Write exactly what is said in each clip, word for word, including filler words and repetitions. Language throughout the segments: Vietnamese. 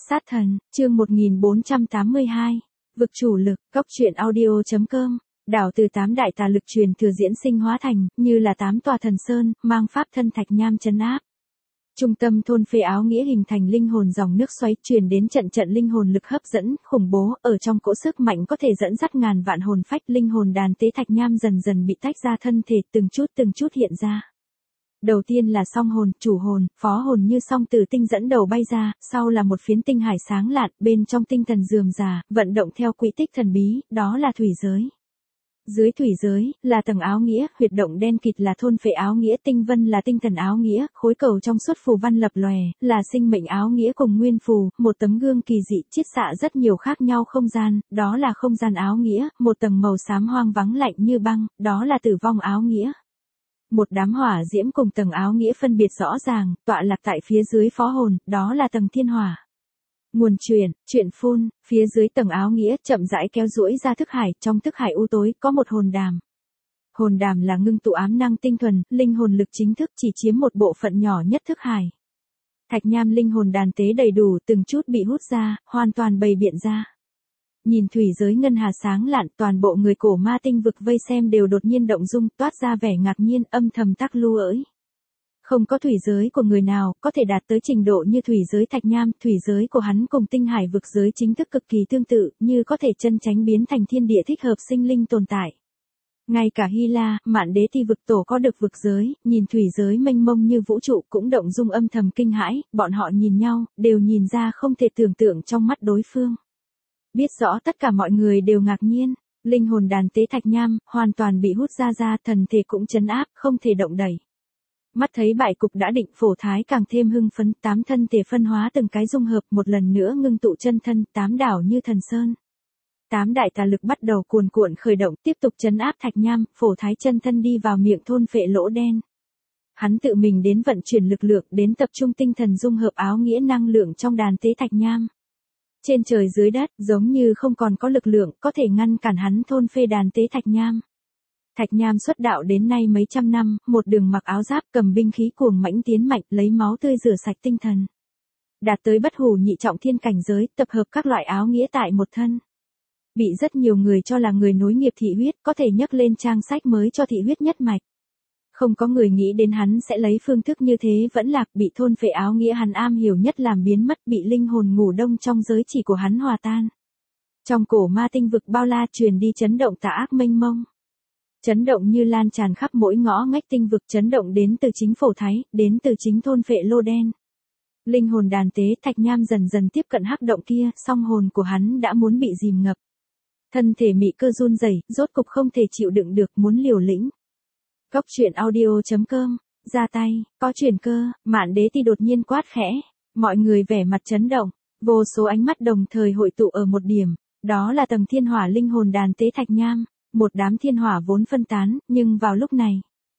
Sát thần, chương một nghìn bốn trăm tám mươi hai. Vực chủ lực, góc truyện audio.com. Đảo từ tám đại tà lực truyền thừa diễn sinh hóa thành, như là tám tòa thần sơn, mang pháp thân thạch nham trấn áp. Trung tâm thôn phệ áo nghĩa hình thành linh hồn dòng nước xoáy truyền đến trận trận linh hồn lực hấp dẫn, khủng bố, ở trong cỗ sức mạnh có thể dẫn dắt ngàn vạn hồn phách. Linh hồn đàn tế thạch nham dần dần bị tách ra thân thể, từng chút từng chút hiện ra. Đầu tiên là song hồn, chủ hồn, phó hồn như song tử tinh dẫn đầu bay ra, sau là một phiến tinh hải sáng lạn, bên trong tinh thần rườm rà, vận động theo quỹ tích thần bí, đó là thủy giới. Dưới thủy giới, là tầng áo nghĩa, huyệt động đen kịt là thôn phệ áo nghĩa, tinh vân là tinh thần áo nghĩa, khối cầu trong suốt phù văn lập lòe, là sinh mệnh áo nghĩa cùng nguyên phù, một tấm gương kỳ dị, chiết xạ rất nhiều khác nhau không gian, đó là không gian áo nghĩa, một tầng màu xám hoang vắng lạnh như băng, đó là tử vong áo nghĩa. Một đám hỏa diễm cùng tầng áo nghĩa phân biệt rõ ràng, tọa lạc tại phía dưới phó hồn, đó là tầng thiên hỏa. Nguồn truyền, chuyện phun, phía dưới tầng áo nghĩa chậm rãi kéo duỗi ra thức hải, trong thức hải u tối có một hồn đàm. Hồn đàm là ngưng tụ ám năng tinh thuần, linh hồn lực chính thức chỉ chiếm một bộ phận nhỏ nhất thức hải. Thạch nham linh hồn đàn tế đầy đủ, từng chút bị hút ra, hoàn toàn bày biện ra. Nhìn thủy giới ngân hà sáng lạn, toàn bộ người cổ ma tinh vực vây xem đều đột nhiên động dung, toát ra vẻ ngạc nhiên, âm thầm tắc lưu ỡi. Không có thủy giới của người nào có thể đạt tới trình độ như thủy giới thạch nham, thủy giới của hắn cùng tinh hải vực giới chính thức cực kỳ tương tự, như có thể chân chánh biến thành thiên địa thích hợp sinh linh tồn tại. Ngay cả Hy La, Mạn Đế Ti vực tổ có được vực giới, nhìn thủy giới mênh mông như vũ trụ cũng động dung âm thầm kinh hãi, bọn họ nhìn nhau, đều nhìn ra không thể tưởng tượng trong mắt đối phương. Biết rõ tất cả mọi người đều ngạc nhiên, linh hồn đàn tế thạch nham, hoàn toàn bị hút ra ra, thần thể cũng trấn áp, không thể động đẩy. Mắt thấy bại cục đã định, Phổ Thái càng thêm hưng phấn, tám thân thể phân hóa từng cái dung hợp, một lần nữa ngưng tụ chân thân, tám đảo như thần sơn. Tám đại tà lực bắt đầu cuồn cuộn khởi động, tiếp tục trấn áp thạch nham, Phổ Thái chân thân đi vào miệng thôn phệ lỗ đen. Hắn tự mình đến vận chuyển lực lượng, đến tập trung tinh thần dung hợp áo nghĩa năng lượng trong đàn tế thạch nham. Trên trời dưới đất, giống như không còn có lực lượng, có thể ngăn cản hắn thôn phệ đàn tế thạch nham. Thạch nham xuất đạo đến nay mấy trăm năm, một đường mặc áo giáp, cầm binh khí cuồng mãnh tiến mạnh, lấy máu tươi rửa sạch tinh thần. Đạt tới bất hủ nhị trọng thiên cảnh giới, tập hợp các loại áo nghĩa tại một thân. Bị rất nhiều người cho là người nối nghiệp thị huyết, có thể nhấc lên trang sách mới cho thị huyết nhất mạch. Không có người nghĩ đến hắn sẽ lấy phương thức như thế vẫn lạc, bị thôn phệ áo nghĩa hắn am hiểu nhất làm biến mất, bị linh hồn ngủ đông trong giới chỉ của hắn hòa tan. Trong cổ ma tinh vực bao la truyền đi chấn động tà ác mênh mông. Chấn động như lan tràn khắp mỗi ngõ ngách tinh vực, chấn động đến từ chính Phổ Thái, đến từ chính thôn phệ lô đen. Linh hồn đàn tế thạch nham dần dần tiếp cận hắc động kia, song hồn của hắn đã muốn bị dìm ngập. Thân thể mị cơ run rẩy, rốt cục không thể chịu đựng được, muốn liều lĩnh. Góc truyện audio.com, ra tay, có chuyển cơ, Mạn Đế Ti đột nhiên quát khẽ, mọi người vẻ mặt chấn động, vô số ánh mắt đồng thời hội tụ ở một điểm, đó là tầng thiên hỏa linh hồn đàn tế thạch nham. Một đám thiên hỏa vốn phân tán, nhưng vào lúc này,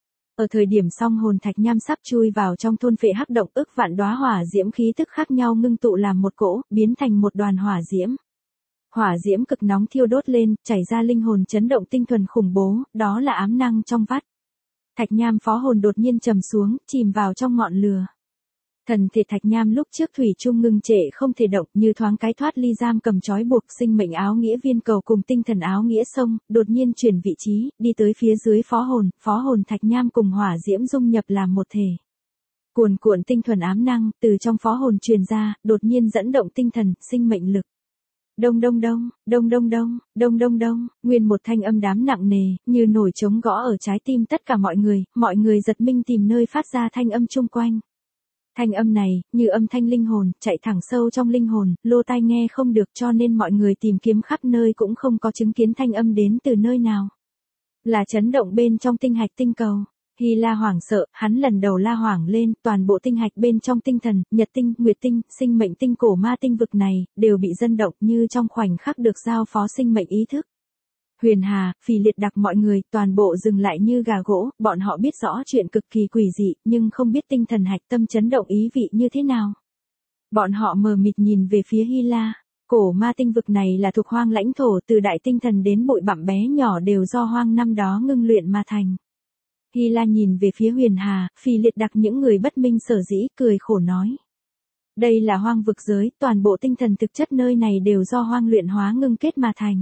ở thời điểm song hồn thạch nham sắp chui vào trong thôn phệ hắc động, ức vạn đóa hỏa diễm khí tức khác nhau ngưng tụ làm một cỗ, biến thành một đoàn hỏa diễm. Hỏa diễm cực nóng thiêu đốt lên, chảy ra linh hồn chấn động tinh thuần khủng bố, đó là ám năng trong vắt. Thạch nham phó hồn đột nhiên trầm xuống, chìm vào trong ngọn lửa. Thần thể thạch nham lúc trước thủy chung ngưng trệ không thể động, như thoáng cái thoát ly giam cầm trói buộc, sinh mệnh áo nghĩa viên cầu cùng tinh thần áo nghĩa sông, đột nhiên chuyển vị trí, đi tới phía dưới phó hồn, phó hồn thạch nham cùng hỏa diễm dung nhập làm một thể. Cuồn cuộn tinh thuần ám năng, từ trong phó hồn truyền ra, đột nhiên dẫn động tinh thần, sinh mệnh lực. Đông đông đông, đông đông đông, đông đông đông, nguyên một thanh âm đám nặng nề, như nổi trống gõ ở trái tim tất cả mọi người, mọi người giật mình tìm nơi phát ra thanh âm chung quanh. Thanh âm này, như âm thanh linh hồn, chạy thẳng sâu trong linh hồn, lô tai nghe không được cho nên mọi người tìm kiếm khắp nơi cũng không có chứng kiến thanh âm đến từ nơi nào. Là chấn động bên trong tinh hạch tinh cầu. Hy La hoảng sợ, hắn lần đầu la hoảng lên, toàn bộ tinh hạch bên trong tinh thần, nhật tinh, nguyệt tinh, sinh mệnh tinh cổ ma tinh vực này, đều bị dâng động như trong khoảnh khắc được giao phó sinh mệnh ý thức. Huyền Hà, Phì Liệt đặc mọi người, toàn bộ dừng lại như gà gỗ, bọn họ biết rõ chuyện cực kỳ quỷ dị, nhưng không biết tinh thần hạch tâm chấn động ý vị như thế nào. Bọn họ mờ mịt nhìn về phía Hy La, cổ ma tinh vực này là thuộc hoang lãnh thổ, từ đại tinh thần đến bụi bặm bé nhỏ đều do hoang năm đó ngưng luyện mà thành. Hy La nhìn về phía Huyền Hà, Phì Liệt đặc những người bất minh sở dĩ, cười khổ nói. Đây là hoang vực giới, toàn bộ tinh thần thực chất nơi này đều do hoang luyện hóa ngưng kết mà thành.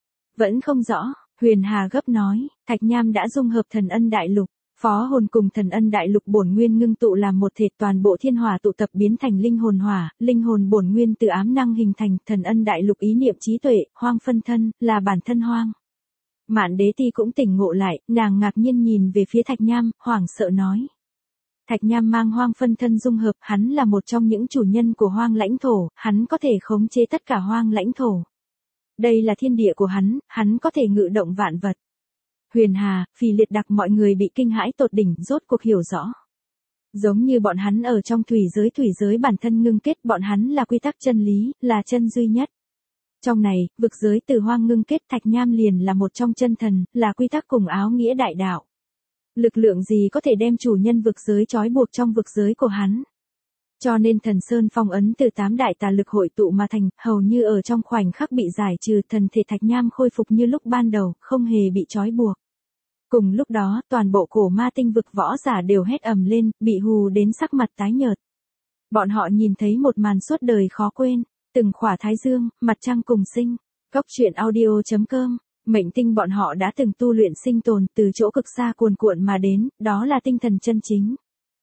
Vẫn không rõ, Huyền Hà gấp nói, thạch nham đã dung hợp thần ân đại lục. Phó hồn cùng thần ân đại lục bổn nguyên ngưng tụ làm một thể, toàn bộ thiên hỏa tụ tập biến thành linh hồn hỏa, linh hồn bổn nguyên từ ám năng hình thành, thần ân đại lục ý niệm trí tuệ, hoang phân thân, là bản thân hoang. Mạn Đế Ti cũng tỉnh ngộ lại, nàng ngạc nhiên nhìn về phía Thạch Nham, hoảng sợ nói. Thạch Nham mang hoang phân thân dung hợp, hắn là một trong những chủ nhân của hoang lãnh thổ, hắn có thể khống chế tất cả hoang lãnh thổ. Đây là thiên địa của hắn, hắn có thể ngự động vạn vật. Huyền Hà, Phì Liệt Đặc mọi người bị kinh hãi tột đỉnh, rốt cuộc hiểu rõ. Giống như bọn hắn ở trong thủy giới thủy giới bản thân ngưng kết, bọn hắn là quy tắc chân lý, là chân duy nhất. Trong này, vực giới từ hoang ngưng kết, Thạch Nham liền là một trong chân thần, là quy tắc cùng áo nghĩa đại đạo. Lực lượng gì có thể đem chủ nhân vực giới trói buộc trong vực giới của hắn? Cho nên thần sơn phong ấn từ tám đại tà lực hội tụ mà thành, hầu như ở trong khoảnh khắc bị giải trừ, thần thể Thạch Nham khôi phục như lúc ban đầu, không hề bị trói buộc. Cùng lúc đó, toàn bộ cổ ma tinh vực võ giả đều hét ầm lên, bị hù đến sắc mặt tái nhợt. Bọn họ nhìn thấy một màn suốt đời khó quên, từng khỏa thái dương, mặt trăng cùng sinh. Cốc truyện audio chấm com, mệnh tinh bọn họ đã từng tu luyện sinh tồn từ chỗ cực xa cuồn cuộn mà đến, đó là tinh thần chân chính.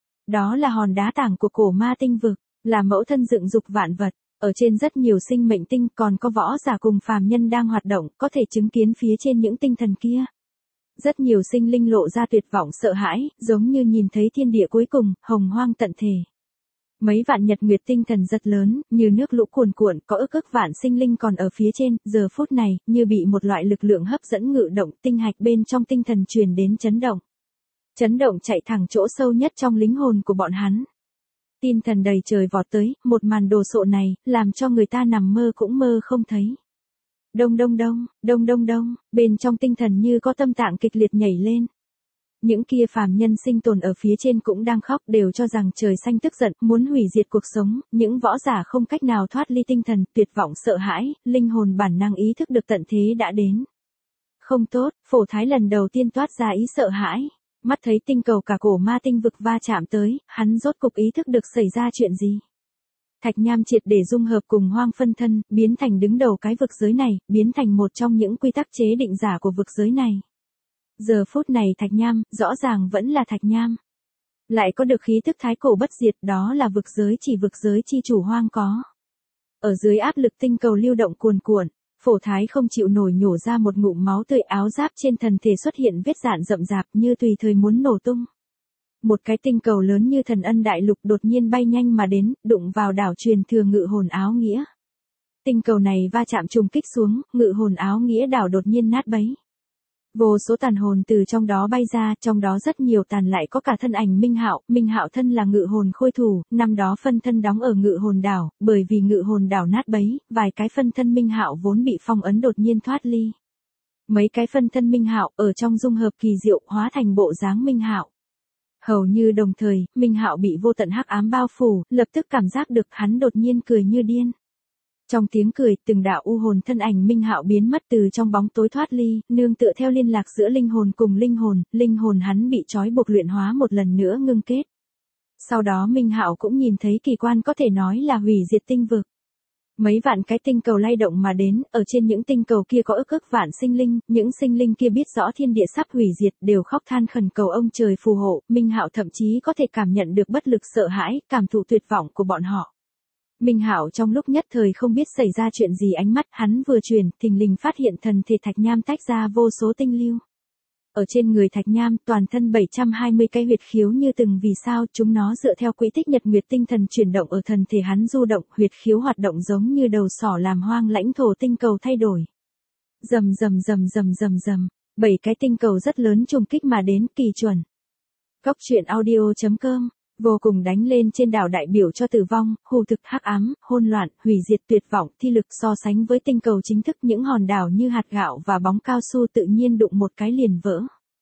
Đó là hòn đá tảng của cổ ma tinh vực, là mẫu thân dựng dục vạn vật, ở trên rất nhiều sinh mệnh tinh còn có võ giả cùng phàm nhân đang hoạt động, có thể chứng kiến phía trên những tinh thần kia. Rất nhiều sinh linh lộ ra tuyệt vọng sợ hãi, giống như nhìn thấy thiên địa cuối cùng, hồng hoang tận thể. Mấy vạn nhật nguyệt tinh thần rất lớn, như nước lũ cuồn cuộn, có ức ức vạn sinh linh còn ở phía trên, giờ phút này, như bị một loại lực lượng hấp dẫn ngự động, tinh hạch bên trong tinh thần truyền đến chấn động. Chấn động chạy thẳng chỗ sâu nhất trong linh hồn của bọn hắn. Tin thần đầy trời vọt tới, một màn đồ sộ này, làm cho người ta nằm mơ cũng mơ không thấy. Đông đông đông, đông đông đông, bên trong tinh thần như có tâm tạng kịch liệt nhảy lên. Những kia phàm nhân sinh tồn ở phía trên cũng đang khóc, đều cho rằng trời xanh tức giận, muốn hủy diệt cuộc sống, những võ giả không cách nào thoát ly tinh thần, tuyệt vọng sợ hãi, linh hồn bản năng ý thức được tận thế đã đến. Không tốt, Phổ Thái lần đầu tiên toát ra ý sợ hãi, mắt thấy tinh cầu cả cổ ma tinh vực va chạm tới, hắn rốt cục ý thức được xảy ra chuyện gì. Thạch Nham triệt để dung hợp cùng hoang phân thân, biến thành đứng đầu cái vực giới này, biến thành một trong những quy tắc chế định giả của vực giới này. Giờ phút này Thạch Nham, rõ ràng vẫn là Thạch Nham. Lại có được khí tức thái cổ bất diệt, đó là vực giới chỉ vực giới chi chủ hoang có. Ở dưới áp lực tinh cầu lưu động cuồn cuộn, Phổ Thái không chịu nổi nhổ ra một ngụm máu tươi, áo giáp trên thân thể xuất hiện vết rạn rậm rạp như tùy thời muốn nổ tung. Một cái tinh cầu lớn như thần ân đại lục đột nhiên bay nhanh mà đến, đụng vào đảo truyền thừa ngự hồn áo nghĩa. Tinh cầu này va chạm trùng kích xuống, ngự hồn áo nghĩa đảo đột nhiên nát bấy. Vô số tàn hồn từ trong đó bay ra, trong đó rất nhiều tàn lại có cả thân ảnh Minh Hạo, Minh Hạo thân là ngự hồn khôi thủ, năm đó phân thân đóng ở ngự hồn đảo, bởi vì ngự hồn đảo nát bấy, vài cái phân thân Minh Hạo vốn bị phong ấn đột nhiên thoát ly. Mấy cái phân thân Minh Hạo ở trong dung hợp kỳ diệu hóa thành bộ dáng Minh Hạo. Hầu như đồng thời, Minh Hạo bị vô tận hắc ám bao phủ, lập tức cảm giác được hắn đột nhiên cười như điên. Trong tiếng cười, từng đạo u hồn thân ảnh Minh Hạo biến mất từ trong bóng tối thoát ly, nương tựa theo liên lạc giữa linh hồn cùng linh hồn, linh hồn hắn bị trói buộc luyện hóa một lần nữa ngưng kết. Sau đó Minh Hạo cũng nhìn thấy kỳ quan có thể nói là hủy diệt tinh vực. Mấy vạn cái tinh cầu lay động mà đến, ở trên những tinh cầu kia có ức ức vạn sinh linh, những sinh linh kia biết rõ thiên địa sắp hủy diệt, đều khóc than khẩn cầu ông trời phù hộ, Minh Hạo thậm chí có thể cảm nhận được bất lực sợ hãi, cảm thụ tuyệt vọng của bọn họ. Minh Hạo trong lúc nhất thời không biết xảy ra chuyện gì, ánh mắt hắn vừa chuyển, thình lình phát hiện thần thể Thạch Nham tách ra vô số tinh lưu. Ở trên người Thạch Nham, toàn thân bảy trăm hai mươi cái huyệt khiếu như từng vì sao, chúng nó dựa theo quỹ tích nhật nguyệt tinh thần chuyển động ở thần thể hắn du động, huyệt khiếu hoạt động giống như đầu sỏ làm hoang lãnh thổ tinh cầu thay đổi. Rầm rầm rầm rầm rầm rầm, bảy cái tinh cầu rất lớn trùng kích mà đến, kỳ chuẩn. Cốc truyện audio chấm com, vô cùng đánh lên trên đảo đại biểu cho tử vong, hù thực, hắc ám, hỗn loạn, hủy diệt, tuyệt vọng, thi lực, so sánh với tinh cầu chính thức những hòn đảo như hạt gạo và bóng cao su tự nhiên đụng một cái liền vỡ.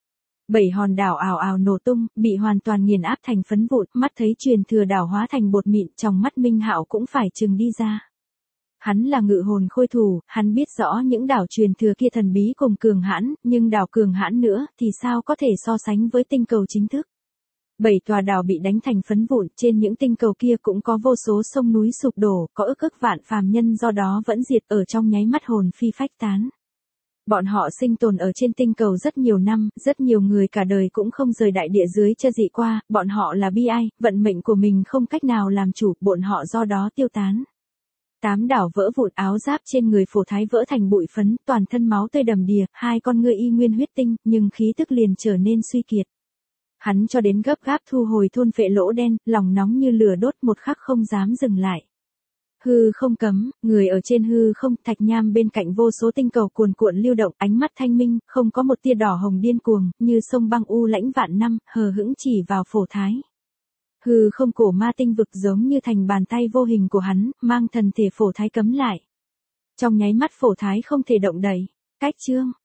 Bảy hòn đảo ào ào nổ tung, bị hoàn toàn nghiền áp thành phấn vụn, mắt thấy truyền thừa đảo hóa thành bột mịn, trong mắt Minh Hạo cũng phải chừng đi ra. Hắn là ngự hồn khôi thủ, hắn biết rõ những đảo truyền thừa kia thần bí cùng cường hãn, nhưng đảo cường hãn nữa thì sao có thể so sánh với tinh cầu chính thức. Bảy tòa đảo bị đánh thành phấn vụn, trên những tinh cầu kia cũng có vô số sông núi sụp đổ, có ức ức vạn phàm nhân do đó vẫn diệt ở trong nháy mắt hồn phi phách tán. Bọn họ sinh tồn ở trên tinh cầu rất nhiều năm, rất nhiều người cả đời cũng không rời đại địa dưới chân dị qua, bọn họ là bi ai, vận mệnh của mình không cách nào làm chủ, bọn họ do đó tiêu tán. Tám đảo vỡ vụn, áo giáp trên người Phổ Thái vỡ thành bụi phấn, toàn thân máu tươi đầm đìa, hai con ngươi y nguyên huyết tinh, nhưng khí tức liền trở nên suy kiệt. Hắn cho đến gấp gáp thu hồi thôn phệ lỗ đen, lòng nóng như lửa đốt, một khắc không dám dừng lại. Hư không cấm, người ở trên hư không, thạch nham bên cạnh vô số tinh cầu cuồn cuộn lưu động, ánh mắt thanh minh, không có một tia đỏ hồng điên cuồng, như sông băng u lãnh vạn năm, hờ hững chỉ vào Phổ Thái. Hư không cổ ma tinh vực giống như thành bàn tay vô hình của hắn, mang thần thể Phổ Thái cấm lại. Trong nháy mắt Phổ Thái không thể động đậy. Cách chương